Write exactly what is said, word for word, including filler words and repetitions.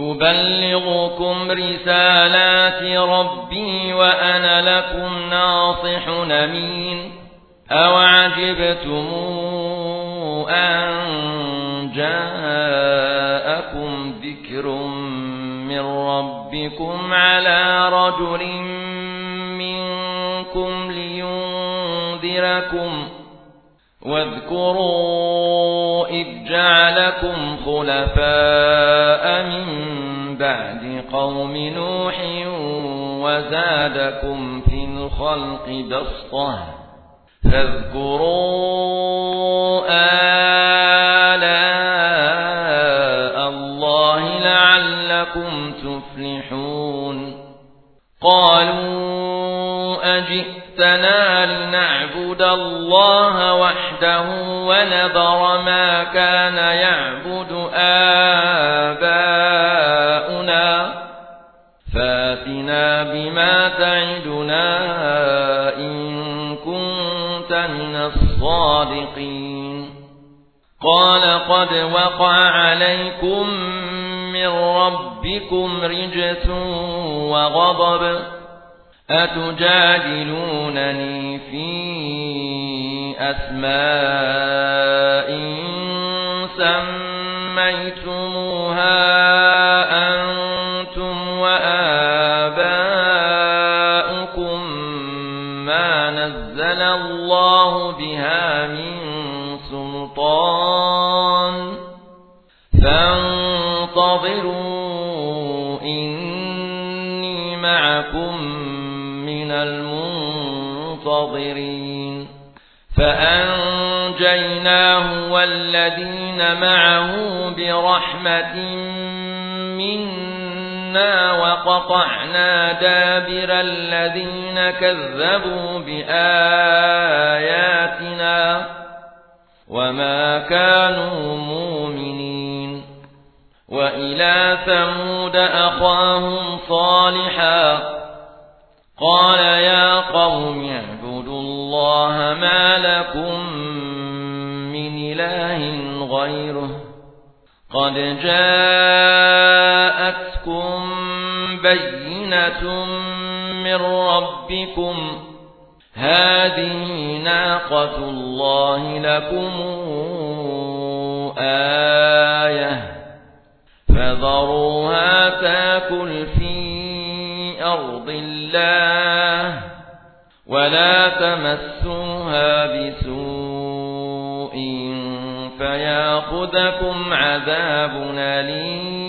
أبلغكم رسالات ربي وأنا لكم ناصح أمين أوعجبتم أن جاءكم ذكر من ربكم على رجل منكم لينذركم واذكروا إذ جعلكم خلفاء من بعد قوم نوح وزادكم في الخلق بسطة فاذكروا آلاء الله لعلكم تفلحون قالوا أجئتنا لنعبد الله وحده ونذر ما كان يعبد آباؤنا فاتنا بما تعدنا إن كنت من الصادقين قال قد وقع عليكم من ربكم رجس وغضب أتجادلونني في أسماء سميتموها أنتم وآباؤكم ما نزل الله بها من سلطان فانتظروا إني معكم من المنتظرين فأنجيناه والذين معه برحمة منا وقطعنا دابر الذين كذبوا بآياتنا وما كانوا مؤمنين وإلى ثمود أخاهم صالحا قال يا قوم اعبدوا الله ما لكم من إله غيره قد جاءتكم بينة من ربكم هذه ناقة الله لكم آية فذروها تاكل في أرض الله ولا تمسوها بسوء فيأخذكم عذاب أليم